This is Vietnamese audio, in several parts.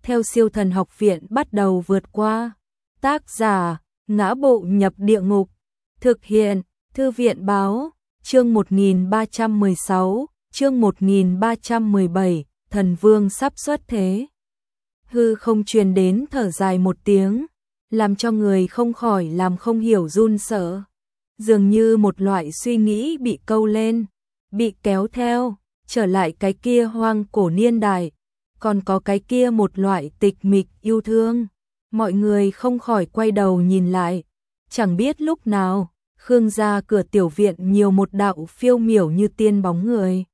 theo Siêu Thần Học Viện bắt đầu vượt qua. Tác giả: Ngã Bộ Nhập Địa Ngục. Thực hiện: Thư viện báo. Chương 1316, chương 1317, Thần Vương sắp xuất thế. Hư không truyền đến thở dài một tiếng, làm cho người không khỏi làm không hiểu run sợ. Dường như một loại suy nghĩ bị câu lên, bị kéo theo, trở lại cái kia hoang cổ niên đại, còn có cái kia một loại tịch mịch yêu thương. Mọi người không khỏi quay đầu nhìn lại, chẳng biết lúc nào, Khương gia cửa tiểu viện nhiều một đạo phiêu miểu như tiên bóng người.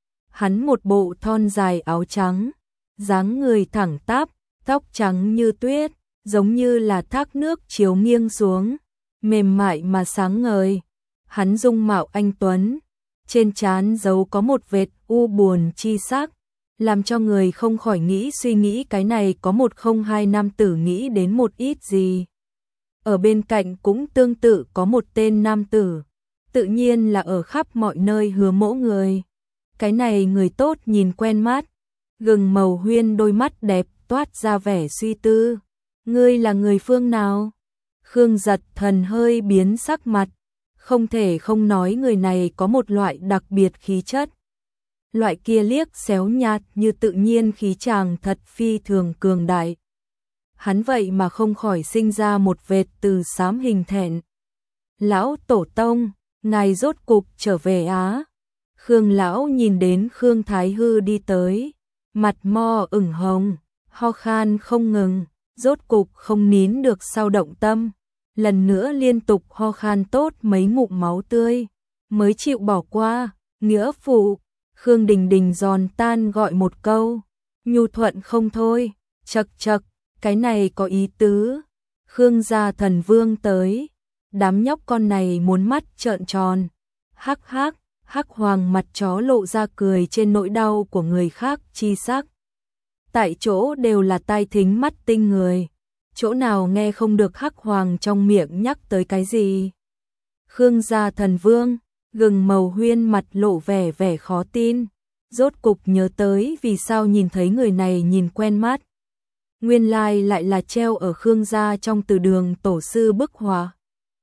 Hắn một bộ thon dài áo trắng, dáng người thẳng tắp, tóc trắng như tuyết, giống như là thác nước chiếu nghiêng xuống, mềm mại mà sáng ngời. Hắn dung mạo anh tuấn, trên trán dấu có một vệt u buồn chi sắc, làm cho người không khỏi suy nghĩ cái này có một không hai nam tử nghĩ đến một ít gì. Ở bên cạnh cũng tương tự có một tên nam tử, tự nhiên là ở khắp mọi nơi Hứa Mỗ người. Cái này người tốt nhìn quen mắt, gừng màu huyên đôi mắt đẹp toát ra vẻ suy tư. Ngươi là người phương nào? Khương Giật Thần hơi biến sắc mặt, không thể không nói người này có một loại đặc biệt khí chất. Loại kia liếc xéo nhạt như tự nhiên khí chàng thật phi thường cường đại. Hắn vậy mà không khỏi sinh ra một vệt từ xám hình thẹn. Lão Tổ Tông, ngài rốt cục trở về á. Khương lão nhìn đến Khương Thái Hư đi tới, mặt mo ửng hồng, ho khan không ngừng, rốt cục không nín được sao động tâm, lần nữa liên tục ho khan tốt mấy ngụm máu tươi, mới chịu bỏ qua. Nghĩa phụ. Khương Đình Đình giòn tan gọi một câu, nhu thuận không thôi. Chậc chậc, cái này có ý tứ. Khương gia thần vương tới, đám nhóc con này muốn mắt trợn tròn. Hắc hắc, Hắc Hoàng mặt chó lộ ra cười trên nỗi đau của người khác chi sắc. Tại chỗ đều là tai thính mắt tinh người, chỗ nào nghe không được Hắc Hoàng trong miệng nhắc tới cái gì. Khương gia thần vương, gừng màu huyên mặt lộ vẻ khó tin, rốt cục nhớ tới vì sao nhìn thấy người này nhìn quen mắt. Nguyên lai lại là treo ở Khương gia trong từ đường tổ sư bức họa.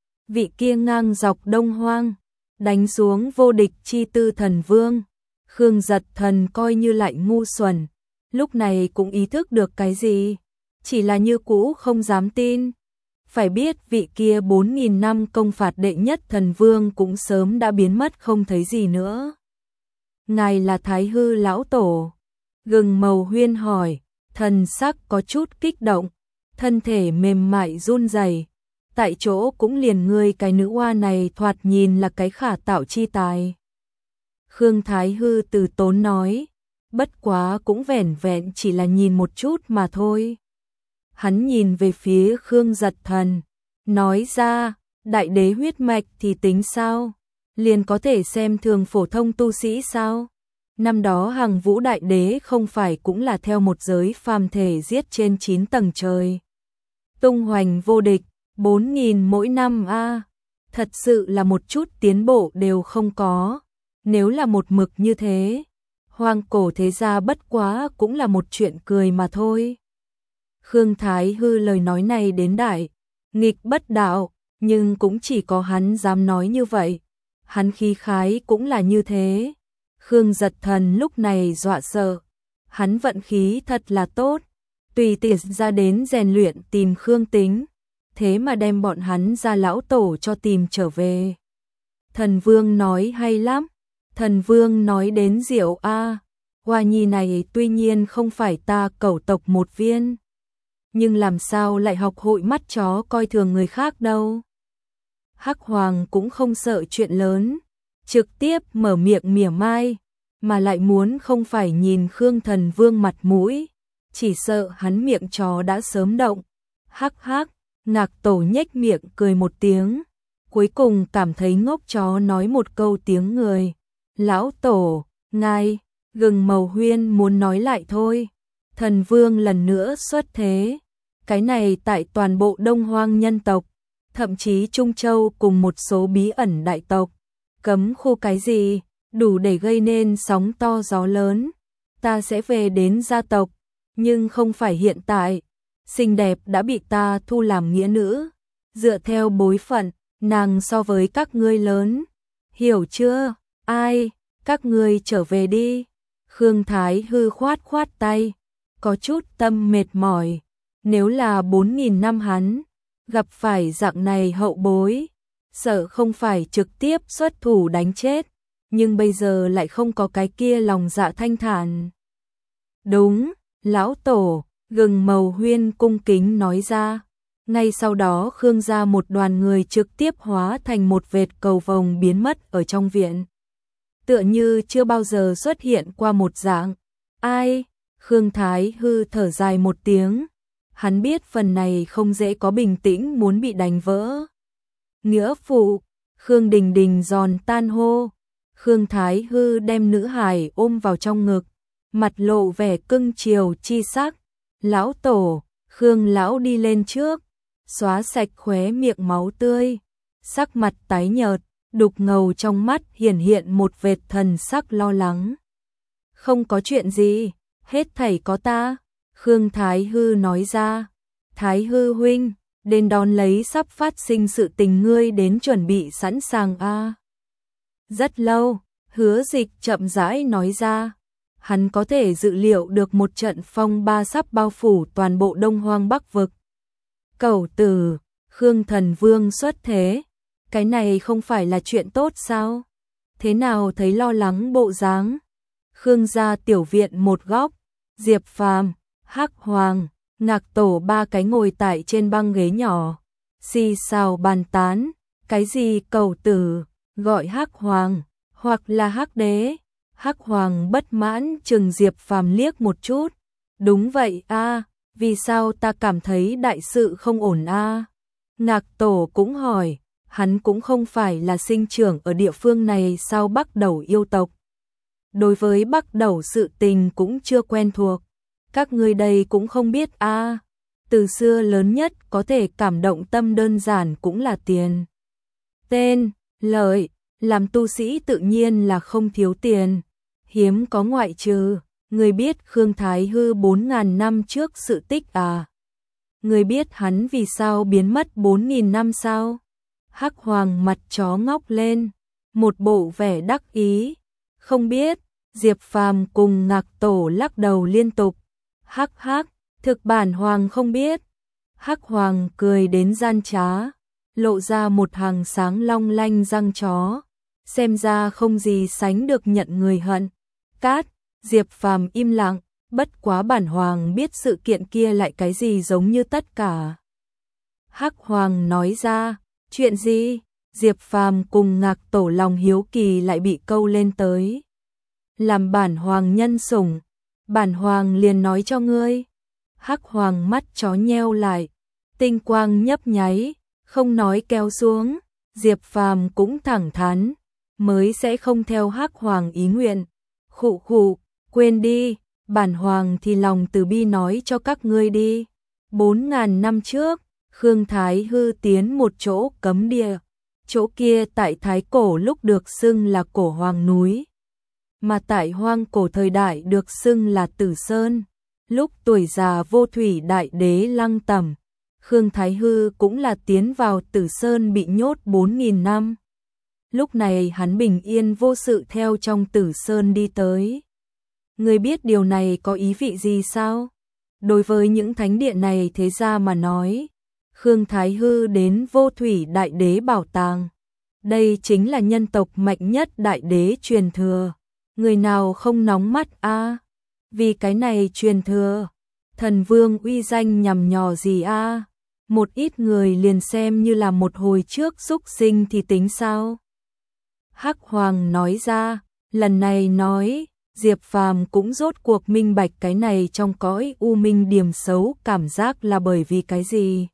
Vị kia ngang dọc Đông Hoang, đánh xuống vô địch chi tư thần vương. Khương Giật Thần coi như lại ngu xuẩn, lúc này cũng ý thức được cái gì, chỉ là như cũ không dám tin. Phải biết vị kia 4.000 năm công phạt đệ nhất thần vương cũng sớm đã biến mất không thấy gì nữa. Ngài là Thái Hư lão tổ? Gừng màu huyên hỏi, thần sắc có chút kích động, thân thể mềm mại run rẩy. Tại chỗ cũng liền ngươi cái nữ oa này thoạt nhìn là cái khả tạo chi tài. Khương Thái Hư từ tốn nói, bất quá cũng vẻn vẹn chỉ là nhìn một chút mà thôi. Hắn nhìn về phía Khương Giật Thần, nói ra, đại đế huyết mạch thì tính sao? Liền có thể xem thường phổ thông tu sĩ sao? Năm đó Hằng Vũ đại đế không phải cũng là theo một giới phàm thể giết trên 9 tầng trời. Tung hoành vô địch, 4.000 mỗi năm a, thật sự là một chút tiến bộ đều không có. Nếu là một mực như thế, hoang cổ thế gia bất quá cũng là một chuyện cười mà thôi. Khương Thái Hư lời nói này đến đại nghịch bất đạo, nhưng cũng chỉ có hắn dám nói như vậy. Hắn khí khái cũng là như thế. Khương Giật Thần lúc này dọa sợ. Hắn vận khí thật là tốt, tùy tiện ra đến rèn luyện tìm Khương Tính, thế mà đem bọn hắn ra lão tổ cho tìm trở về. Thần Vương nói hay lắm. Thần Vương nói đến diệu a. Hoa nhi này tuy nhiên không phải ta cẩu tộc một viên, nhưng làm sao lại học hội mắt chó coi thường người khác đâu. Hắc Hoàng cũng không sợ chuyện lớn, trực tiếp mở miệng mỉa mai, mà lại muốn không phải nhìn Khương Thần Vương mặt mũi, chỉ sợ hắn miệng chó đã sớm động. Hắc hắc, Ngạc Tổ nhếch miệng cười một tiếng, cuối cùng cảm thấy ngốc chó nói một câu tiếng người. Lão Tổ, ngài. Gừng màu huyên muốn nói lại thôi. Thần Vương lần nữa xuất thế. Cái này tại toàn bộ Đông Hoang nhân tộc, thậm chí Trung Châu cùng một số bí ẩn đại tộc, cấm khu cái gì, đủ để gây nên sóng to gió lớn. Ta sẽ về đến gia tộc, nhưng không phải hiện tại. Xinh đẹp đã bị ta thu làm nghĩa nữ, dựa theo bối phận, nàng so với các ngươi lớn. Hiểu chưa? Ai? Các ngươi trở về đi. Khương Thái Hư khoát khoát tay, có chút tâm mệt mỏi. Nếu là 4.000 năm hắn gặp phải dạng này hậu bối, sợ không phải trực tiếp xuất thủ đánh chết, nhưng bây giờ lại không có cái kia lòng dạ thanh thản. Đúng, lão tổ, Gừng Màu Huyên cung kính nói ra. Ngay sau đó Khương gia một đoàn người trực tiếp hóa thành một vệt cầu vồng biến mất ở trong viện. Tựa như chưa bao giờ xuất hiện qua một dạng. Ai? Khương Thái Hư thở dài một tiếng. Hắn biết phần này không dễ có bình tĩnh muốn bị đánh vỡ. Nghĩa phụ, Khương Đình Đình giòn tan hô. Khương Thái Hư đem nữ hài ôm vào trong ngực, mặt lộ vẻ cưng chiều chi sắc. Lão tổ, Khương lão đi lên trước, xóa sạch khóe miệng máu tươi, sắc mặt tái nhợt, đục ngầu trong mắt hiển hiện một vệt thần sắc lo lắng. Không có chuyện gì, hết thảy có ta, Khương Thái Hư nói ra. Thái Hư huynh, đến đón lấy sắp phát sinh sự tình ngươi đến chuẩn bị sẵn sàng a. Rất lâu, Hứa Dịch chậm rãi nói ra. Hắn có thể dự liệu được một trận phong ba sắp bao phủ toàn bộ Đông Hoang Bắc vực. Cẩu tử, Khương Thần Vương xuất thế, cái này không phải là chuyện tốt sao? Thế nào thấy lo lắng bộ dáng? Khương gia tiểu viện một góc, Diệp Phàm, Hắc Hoàng, Ngạc Tổ ba cái ngồi tại trên băng ghế nhỏ, xì xào bàn tán, cái gì cẩu tử, gọi Hắc Hoàng, hoặc là Hắc Đế. Hắc Hoàng bất mãn chừng Diệp Phàm liếc một chút. Đúng vậy a, vì sao ta cảm thấy đại sự không ổn a? Ngạc Tổ cũng hỏi, hắn cũng không phải là sinh trưởng ở địa phương này sao Bắc Đẩu yêu tộc. Đối với Bắc Đẩu sự tình cũng chưa quen thuộc. Các ngươi đây cũng không biết a. Từ xưa lớn nhất có thể cảm động tâm đơn giản cũng là tiền. Tên, lợi, làm tu sĩ tự nhiên là không thiếu tiền. Hiếm có ngoại trừ, người biết Khương Thái Hư 4.000 năm trước sự tích à? Người biết hắn vì sao biến mất 4.000 năm sao? Hắc Hoàng mặt chó ngóc lên, một bộ vẻ đắc ý. Không biết, Diệp Phàm cùng Ngạc Tổ lắc đầu liên tục. Hắc hắc, thực bản Hoàng không biết. Hắc Hoàng cười đến gian trá, lộ ra một hàng sáng long lanh răng chó. Xem ra không gì sánh được nhận người hận. Cát, Diệp Phàm im lặng, bất quá bản Hoàng biết sự kiện kia lại cái gì giống như tất cả. Hắc Hoàng nói ra, chuyện gì? Diệp Phàm cùng Ngạc Tổ lòng hiếu kỳ lại bị câu lên tới. Làm bản Hoàng nhân sủng, bản Hoàng liền nói cho ngươi. Hắc Hoàng mắt chó nheo lại, tinh quang nhấp nháy, không nói kéo xuống. Diệp Phàm cũng thẳng thắn, mới sẽ không theo Hắc Hoàng ý nguyện. Khụ khụ, quên đi, bản Hoàng thì lòng từ bi nói cho các ngươi đi. 4.000 năm trước, Khương Thái Hư tiến một chỗ cấm địa. Chỗ kia tại Thái Cổ lúc được xưng là Cổ Hoàng núi, mà tại Hoang Cổ thời đại được xưng là Tử Sơn. Lúc tuổi già vô thủy đại đế Lăng Tẩm, Khương Thái Hư cũng là tiến vào Tử Sơn bị nhốt 4.000 năm. Lúc này hắn bình yên vô sự theo trong Tử Sơn đi tới. Người biết điều này có ý vị gì sao? Đối với những thánh địa này thế ra mà nói, Khương Thái Hư đến vô thủy đại đế bảo tàng. Đây chính là nhân tộc mạnh nhất đại đế truyền thừa. Người nào không nóng mắt a? Vì cái này truyền thừa, thần vương uy danh nhằm nhò gì a? Một ít người liền xem như là một hồi trước xúc sinh thì tính sao? Hắc Hoàng nói ra, lần này nói, Diệp Phàm cũng rốt cuộc minh bạch cái này trong cõi u minh điểm xấu cảm giác là bởi vì cái gì.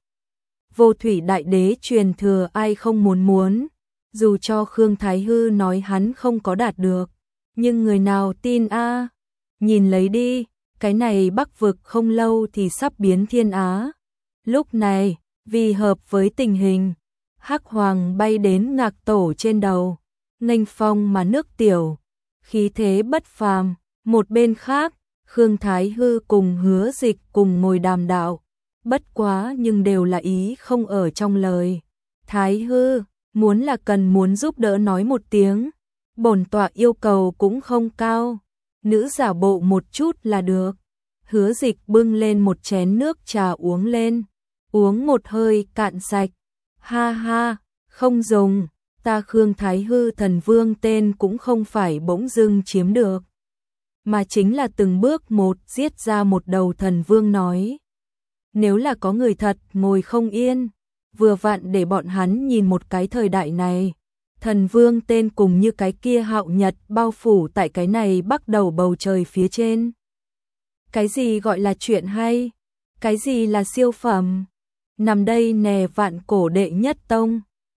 Vô thủy đại đế truyền thừa ai không muốn, dù cho Khương Thái Hư nói hắn không có đạt được, nhưng người nào tin a? Nhìn lấy đi, cái này Bắc vực không lâu thì sắp biến Thiên Á. Lúc này, vì hợp với tình hình, Hắc Hoàng bay đến Ngạc Tổ trên đầu, nghênh phong mà nước tiểu, khí thế bất phàm. Một bên khác, Khương Thái Hư cùng Hứa Dịch cùng ngồi đàm đạo, bất quá nhưng đều là ý không ở trong lời. Thái Hư, muốn là muốn giúp đỡ nói một tiếng, bổn tọa yêu cầu cũng không cao, nữ giả bộ một chút là được. Hứa Dịch bưng lên một chén nước trà uống lên, uống một hơi cạn sạch. Ha ha, không dùng, ta Khương Thái Hư thần vương tên cũng không phải bỗng dưng chiếm được, mà chính là từng bước một giết ra một đầu thần vương nói. Nếu là có người thật ngồi không yên, vừa vặn để bọn hắn nhìn một cái thời đại này. Thần vương tên cùng như cái kia hạo nhật bao phủ tại cái này bắt đầu bầu trời phía trên. Cái gì gọi là chuyện hay? Cái gì là siêu phẩm? Nằm đây nè vạn cổ đệ nhất tông.